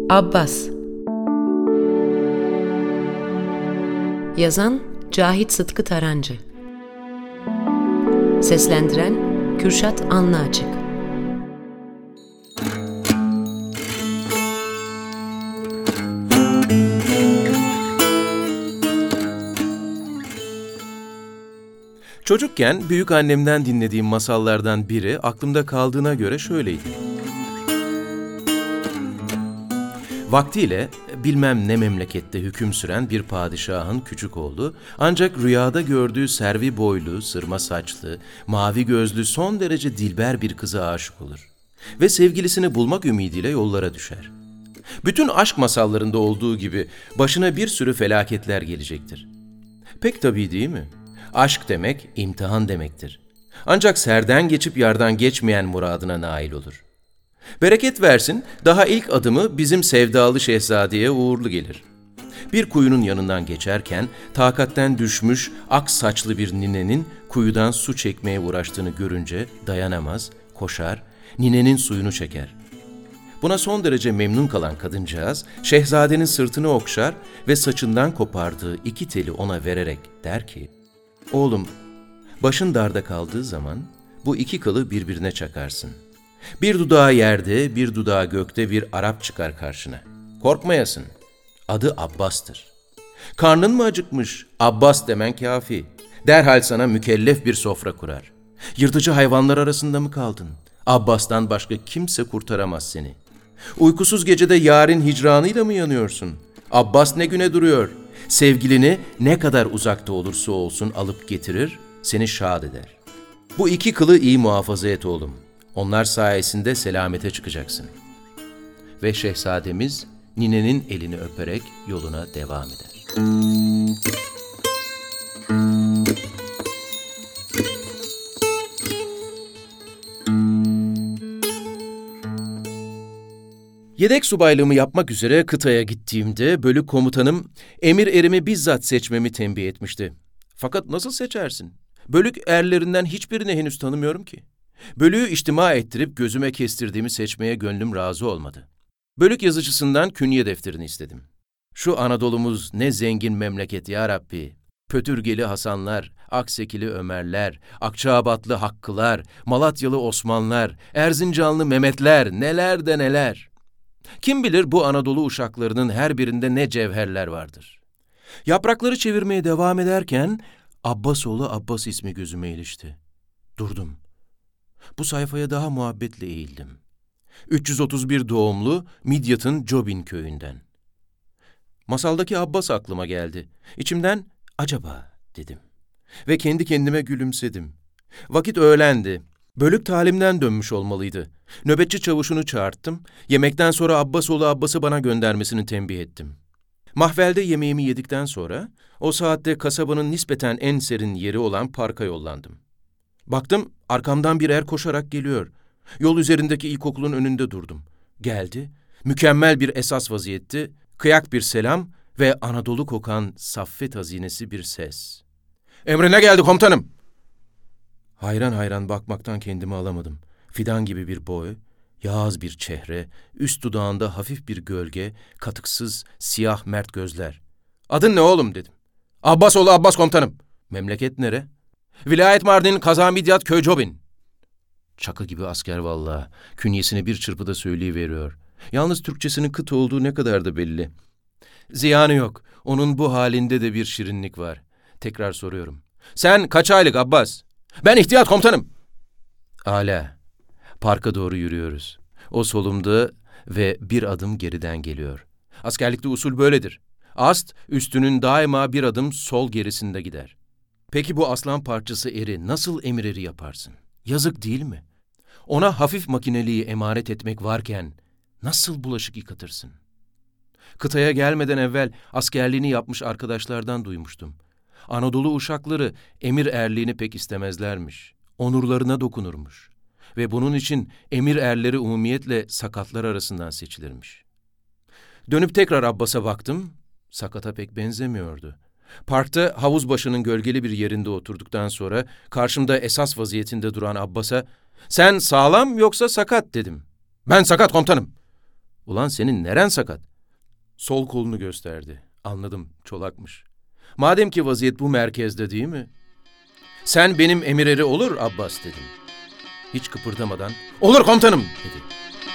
Abbas. Yazan Cahit Sıtkı Tarancı. Seslendiren Kürşat Anlıaçık. Çocukken büyükannemden dinlediğim masallardan biri aklımda kaldığına göre şöyleydi. Vaktiyle bilmem ne memlekette hüküm süren bir padişahın küçük oğlu, ancak rüyada gördüğü servi boylu, sırma saçlı, mavi gözlü son derece dilber bir kıza aşık olur ve sevgilisini bulmak ümidiyle yollara düşer. Bütün aşk masallarında olduğu gibi başına bir sürü felaketler gelecektir. Pek tabii değil mi? Aşk demek imtihan demektir. Ancak serden geçip yardan geçmeyen muradına nail olur. Bereket versin, daha ilk adımı bizim sevdalı şehzadeye uğurlu gelir. Bir kuyunun yanından geçerken takatten düşmüş ak saçlı bir ninenin kuyudan su çekmeye uğraştığını görünce dayanamaz, koşar, ninenin suyunu çeker. Buna son derece memnun kalan kadıncağız, şehzadenin sırtını okşar ve saçından kopardığı 2 teli ona vererek der ki, "Oğlum, başın darda kaldığı zaman bu 2 kılı birbirine çakarsın. Bir dudağı yerde, bir dudağı gökte bir Arap çıkar karşına. Korkmayasın. Adı Abbas'tır. Karnın mı acıkmış? Abbas demen kafi. Derhal sana mükellef bir sofra kurar. Yırtıcı hayvanlar arasında mı kaldın? Abbas'tan başka kimse kurtaramaz seni. Uykusuz gecede yarın hicranıyla mı yanıyorsun? Abbas ne güne duruyor? Sevgilini ne kadar uzakta olursa olsun alıp getirir, seni şad eder. Bu 2 kılı iyi muhafaza et oğlum. Onlar sayesinde selamete çıkacaksın." Ve şehzademiz ninenin elini öperek yoluna devam eder. Yedek subaylığımı yapmak üzere kıtaya gittiğimde bölük komutanım emir erimi bizzat seçmemi tembih etmişti. Fakat nasıl seçersin? Bölük erlerinden hiçbirini henüz tanımıyorum ki. Bölüğü içtima ettirip gözüme kestirdiğimi seçmeye gönlüm razı olmadı. Bölük yazıcısından künye defterini istedim. "Şu Anadolu'muz ne zengin memleket ya Rabbi. Pötürgeli Hasanlar, Aksekili Ömerler, Akçaabatlı Hakkılar, Malatyalı Osmanlar, Erzincanlı Mehmetler, neler de neler. Kim bilir bu Anadolu uşaklarının her birinde ne cevherler vardır." Yaprakları çevirmeye devam ederken Abbasoğlu Abbas ismi gözüme ilişti. Durdum. Bu sayfaya daha muhabbetle eğildim. 331 doğumlu Midyat'ın Cobin köyünden. Masaldaki Abbas aklıma geldi. İçimden acaba dedim. Ve kendi kendime gülümsedim. Vakit öğlendi. Bölük talimden dönmüş olmalıydı. Nöbetçi çavuşunu çağırttım. Yemekten sonra Abbasoğlu Abbas'ı bana göndermesini tembih ettim. Mahvelde yemeğimi yedikten sonra o saatte kasabanın nispeten en serin yeri olan parka yollandım. Baktım arkamdan bir er koşarak geliyor. Yol üzerindeki ilkokulun önünde durdum. Geldi, mükemmel bir esas vaziyetti, kıyak bir selam ve Anadolu kokan saffet hazinesi bir ses. "Emrine geldi komutanım." Hayran hayran bakmaktan kendimi alamadım. Fidan gibi bir boy, yağız bir çehre, üst dudağında hafif bir gölge, katıksız siyah mert gözler. "Adın ne oğlum?" dedim. "Abbasoğlu Abbas komutanım." "Memleket nere?" "Vilayet Mardin, Kaza Midyat, Köy Cobin." Çakı gibi asker vallahi. Künyesini bir çırpıda söyleyiveriyor. Yalnız Türkçesinin kıt olduğu ne kadar da belli. Ziyanı yok. Onun bu halinde de bir şirinlik var. Tekrar soruyorum. "Sen kaç aylık Abbas?" "Ben ihtiyat komutanım." "Âlâ." Parka doğru yürüyoruz. O solumda ve bir adım geriden geliyor. Askerlikte usul böyledir. Ast, üstünün daima bir adım sol gerisinde gider. Peki bu aslan parçası eri nasıl emir eri yaparsın? Yazık değil mi? Ona hafif makineliği emaret etmek varken nasıl bulaşık yıkatırsın? Kıtaya gelmeden evvel askerliğini yapmış arkadaşlardan duymuştum. Anadolu uşakları emir erliğini pek istemezlermiş. Onurlarına dokunurmuş. Ve bunun için emir erleri umumiyetle sakatlar arasından seçilirmiş. Dönüp tekrar Abbas'a baktım. Sakata pek benzemiyordu. Parkta havuz başının gölgeli bir yerinde oturduktan sonra karşımda esas vaziyetinde duran Abbas'a "Sen sağlam yoksa sakat?" dedim. "Ben sakat komutanım." Ulan senin neren sakat? Sol kolunu gösterdi. Anladım, çolakmış. Madem ki vaziyet bu merkezde değil mi? Sen benim emir eri olur Abbas dedim. Hiç kıpırdamadan, olur komutanım dedi.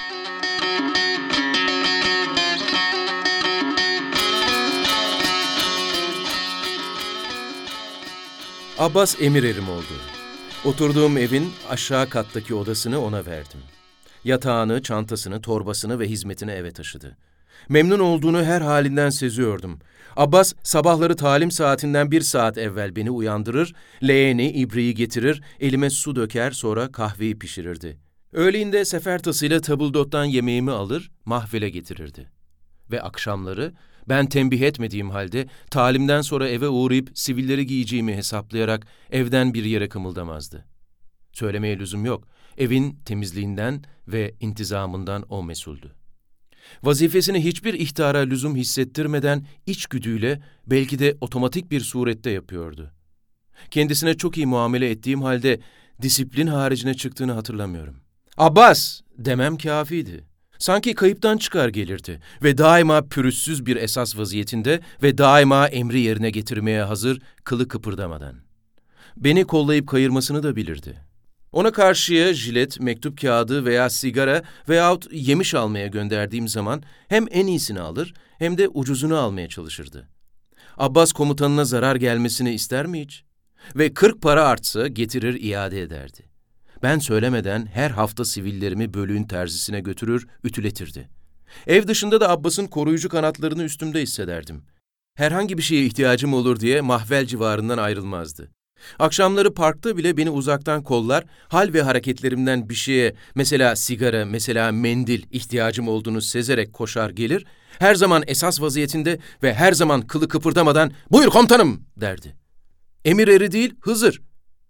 Abbas emir erim oldu. Oturduğum evin aşağı kattaki odasını ona verdim. Yatağını, çantasını, torbasını ve hizmetini eve taşıdı. Memnun olduğunu her halinden seziyordum. Abbas sabahları talim saatinden 1 saat evvel beni uyandırır, leğeni, ibriği getirir, elime su döker, sonra kahveyi pişirirdi. Öğleyin sefer tasıyla tabuldottan yemeğimi alır, mahvele getirirdi. Ve akşamları ben tembih etmediğim halde talimden sonra eve uğrayıp sivilleri giyeceğimi hesaplayarak evden bir yere kımıldamazdı. Söylemeye lüzum yok. Evin temizliğinden ve intizamından o mesuldü. Vazifesini hiçbir ihtara lüzum hissettirmeden içgüdüyle belki de otomatik bir surette yapıyordu. Kendisine çok iyi muamele ettiğim halde disiplin haricine çıktığını hatırlamıyorum. Abbas demem kâfiydi. Sanki kayıptan çıkar gelirdi ve daima pürüzsüz bir esas vaziyetinde ve daima emri yerine getirmeye hazır, kılı kıpırdamadan. Beni kollayıp kayırmasını da bilirdi. Ona karşıya jilet, mektup kağıdı veya sigara veyahut yemiş almaya gönderdiğim zaman hem en iyisini alır hem de ucuzunu almaya çalışırdı. Abbas komutanına zarar gelmesini ister mi hiç? Ve 40 para artsa getirir iade ederdi. Ben söylemeden her hafta sivillerimi bölüğün terzisine götürür, ütületirdi. Ev dışında da Abbas'ın koruyucu kanatlarını üstümde hissederdim. Herhangi bir şeye ihtiyacım olur diye mahvel civarından ayrılmazdı. Akşamları parkta bile beni uzaktan kollar, hal ve hareketlerimden bir şeye, mesela sigara, mesela mendil ihtiyacım olduğunu sezerek koşar gelir, her zaman esas vaziyetinde ve her zaman kılı kıpırdamadan "Buyur komutanım!" derdi. Emir eri değil, Hızır.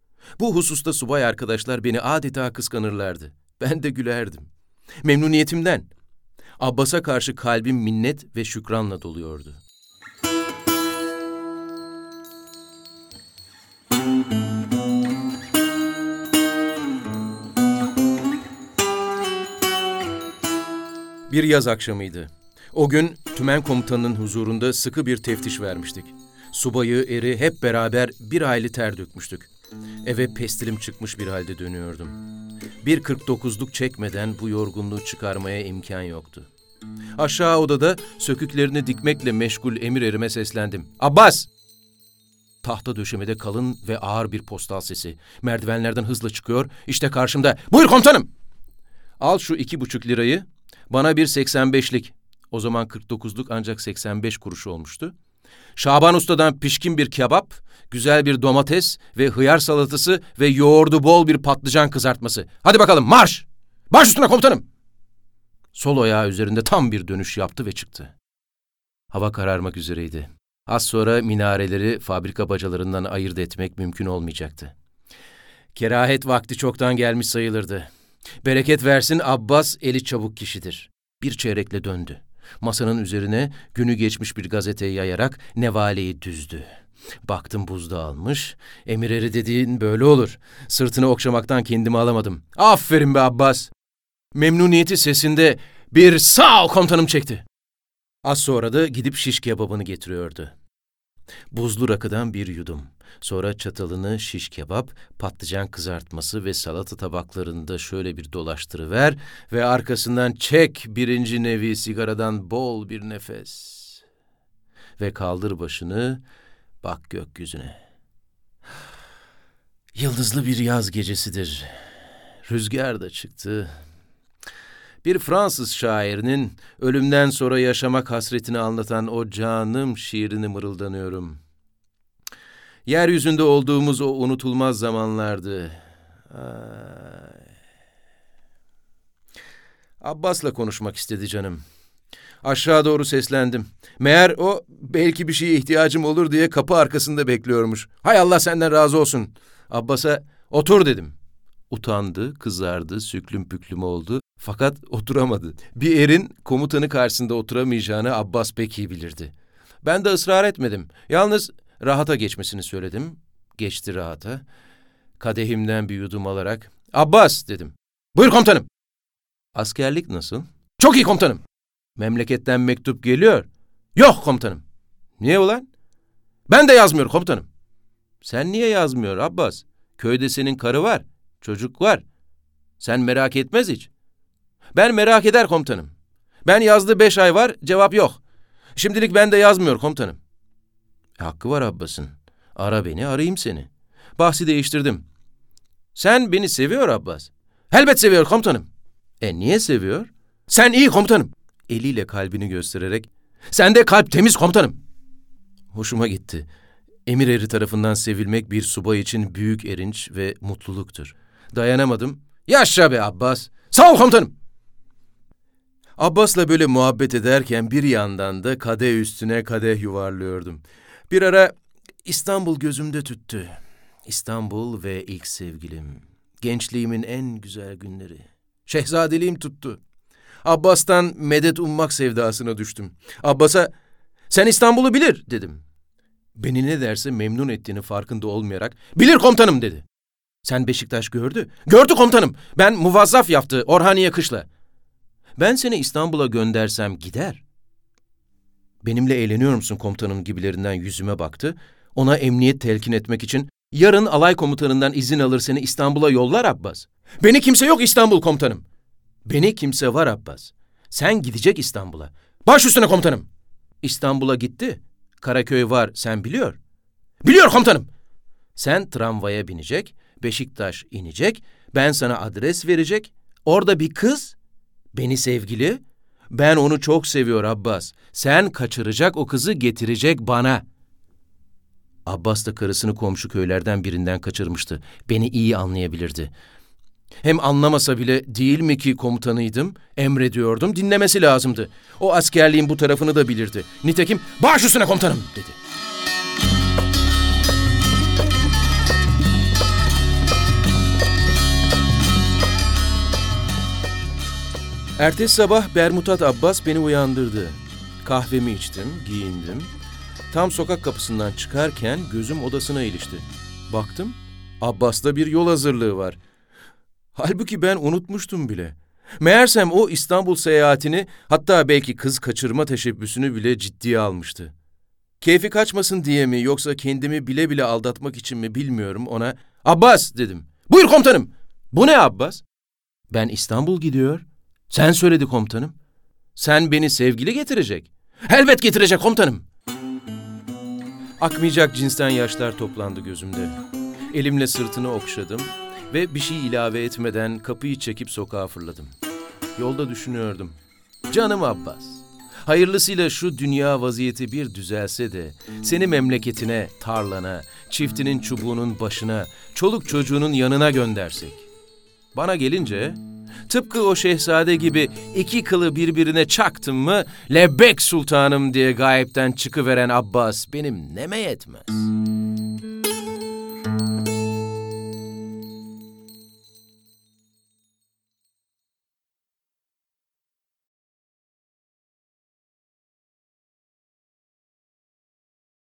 Bu hususta subay arkadaşlar beni adeta kıskanırlardı. Ben de gülerdim. Memnuniyetimden. Abbas'a karşı kalbim minnet ve şükranla doluyordu. Bir yaz akşamıydı. O gün tümen komutanının huzurunda sıkı bir teftiş vermiştik. Subayı, eri hep beraber bir hayli ter dökmüştük. Eve pestilim çıkmış bir halde dönüyordum. Bir 49'luk çekmeden bu yorgunluğu çıkarmaya imkan yoktu. Aşağı odada söküklerini dikmekle meşgul emir erime seslendim. Abbas! Tahta döşemede kalın ve ağır bir postal sesi. Merdivenlerden hızla çıkıyor. İşte karşımda. Buyur komutanım! Al şu 2,5 lirayı. Bana bir 85'lik. O zaman 49'luk ancak 85 kuruş olmuştu. Şaban Usta'dan pişkin bir kebap, güzel bir domates ve hıyar salatası ve yoğurdu bol bir patlıcan kızartması. Hadi bakalım marş! Baş üstüne komutanım! Sol ayağı üzerinde tam bir dönüş yaptı ve çıktı. Hava kararmak üzereydi. Az sonra minareleri fabrika bacalarından ayırt etmek mümkün olmayacaktı. Kerahet vakti çoktan gelmiş sayılırdı. Bereket versin Abbas eli çabuk kişidir. Bir çeyrekle döndü. Masanın üzerine günü geçmiş bir gazeteyi yayarak nevaleyi düzdü. Baktım buzda almış. Emir eri dediğin böyle olur. Sırtını okşamaktan kendimi alamadım. Aferin be Abbas. Memnuniyeti sesinde bir sağ ol komutanım çekti. Az sonra da gidip şiş kebabını getiriyordu. Buzlu rakıdan bir yudum. Sonra çatalını şiş kebap, patlıcan kızartması ve salata tabaklarında şöyle bir dolaştırıver ve arkasından çek birinci nevi sigaradan bol bir nefes. Ve kaldır başını, bak gökyüzüne. Yıldızlı bir yaz gecesidir. Rüzgar da çıktı. Bir Fransız şairinin ölümden sonra yaşamak hasretini anlatan o canım şiirini mırıldanıyorum. Yeryüzünde olduğumuz o unutulmaz zamanlardı. Ay. Abbas'la konuşmak istedi canım. Aşağı doğru seslendim. Meğer o belki bir şeye ihtiyacım olur diye kapı arkasında bekliyormuş. Hay Allah senden razı olsun. Abbas'a otur dedim. Utandı, kızardı, süklüm püklüm oldu. Fakat oturamadı. Bir erin komutanı karşısında oturamayacağını Abbas pek iyi bilirdi. Ben de ısrar etmedim. Yalnız rahata geçmesini söyledim. Geçti rahata. Kadehimden bir yudum alarak, Abbas dedim. Buyur komutanım. Askerlik nasıl? Çok iyi komutanım. Memleketten mektup geliyor. Yok komutanım. Niye ulan? Ben de yazmıyor komutanım. Sen niye yazmıyor Abbas? Köyde senin karı var, çocuk var. Sen merak etmez hiç. Ben merak eder komutanım. Ben yazdı 5 ay var, cevap yok. Şimdilik ben de yazmıyor komutanım. Hakkı var Abbas'ın. Ara beni, arayayım seni. Bahsi değiştirdim. Sen beni seviyor Abbas. Elbet seviyor komutanım. Niye seviyor? Sen iyi komutanım. Eliyle kalbini göstererek. Sende kalp temiz komutanım. Hoşuma gitti. Emir eri tarafından sevilmek bir subay için büyük erinç ve mutluluktur. Dayanamadım. Yaşa be Abbas. Sağ ol komutanım. Abbas'la böyle muhabbet ederken bir yandan da kadeh üstüne kadeh yuvarlıyordum. Bir ara İstanbul gözümde tüttü. İstanbul ve ilk sevgilim. Gençliğimin en güzel günleri. Şehzadeliğim tuttu. Abbas'tan medet ummak sevdasına düştüm. Abbas'a sen İstanbul'u bilir dedim. Beni ne derse memnun ettiğini farkında olmayarak bilir komutanım dedi. Sen Beşiktaş gördü. Gördü komutanım. Ben muvazzaf yaptı Orhaniye kışla. Ben seni İstanbul'a göndersem gider. Benimle eğleniyor musun komutanım gibilerinden yüzüme baktı. Ona emniyet telkin etmek için yarın alay komutanından izin alır seni İstanbul'a yollar Abbas. Beni kimse yok İstanbul komutanım. Beni kimse var Abbas. Sen gidecek İstanbul'a. Baş üstüne komutanım. İstanbul'a gitti. Karaköy var sen biliyor. Biliyor komutanım. Sen tramvaya binecek, Beşiktaş inecek, ben sana adres verecek. Orada bir kız, beni sevgili, ben onu çok seviyor Abbas. Sen kaçıracak o kızı getirecek bana. Abbas da karısını komşu köylerden birinden kaçırmıştı. Beni iyi anlayabilirdi. Hem anlamasa bile değil mi ki komutanıydım, emrediyordum, dinlemesi lazımdı. O askerliğin bu tarafını da bilirdi. Nitekim baş üstüne komutanım dedi. Ertesi sabah Bermutat Abbas beni uyandırdı. Kahvemi içtim, giyindim. Tam sokak kapısından çıkarken gözüm odasına ilişti. Baktım, Abbas'ta bir yol hazırlığı var. Halbuki ben unutmuştum bile. Meğersem o İstanbul seyahatini, hatta belki kız kaçırma teşebbüsünü bile ciddiye almıştı. Keyfi kaçmasın diye mi yoksa kendimi bile bile aldatmak için mi bilmiyorum ona. Abbas dedim. Buyur komutanım. Bu ne Abbas? Ben İstanbul gidiyor. Sen söyledi komutanım. Sen beni sevgili getirecek. Elbet getirecek komutanım. Akmayacak cinsten yaşlar toplandı gözümde. Elimle sırtını okşadım ve bir şey ilave etmeden kapıyı çekip sokağa fırladım. Yolda düşünüyordum. Canım Abbas, hayırlısıyla şu dünya vaziyeti bir düzelse de seni memleketine, tarlana, çiftinin çubuğunun başına, çoluk çocuğunun yanına göndersek. Bana gelince tıpkı o şehzade gibi iki kılı birbirine çaktım mı lebbek sultanım diye gayipten çıkıveren Abbas benim neme yetmez.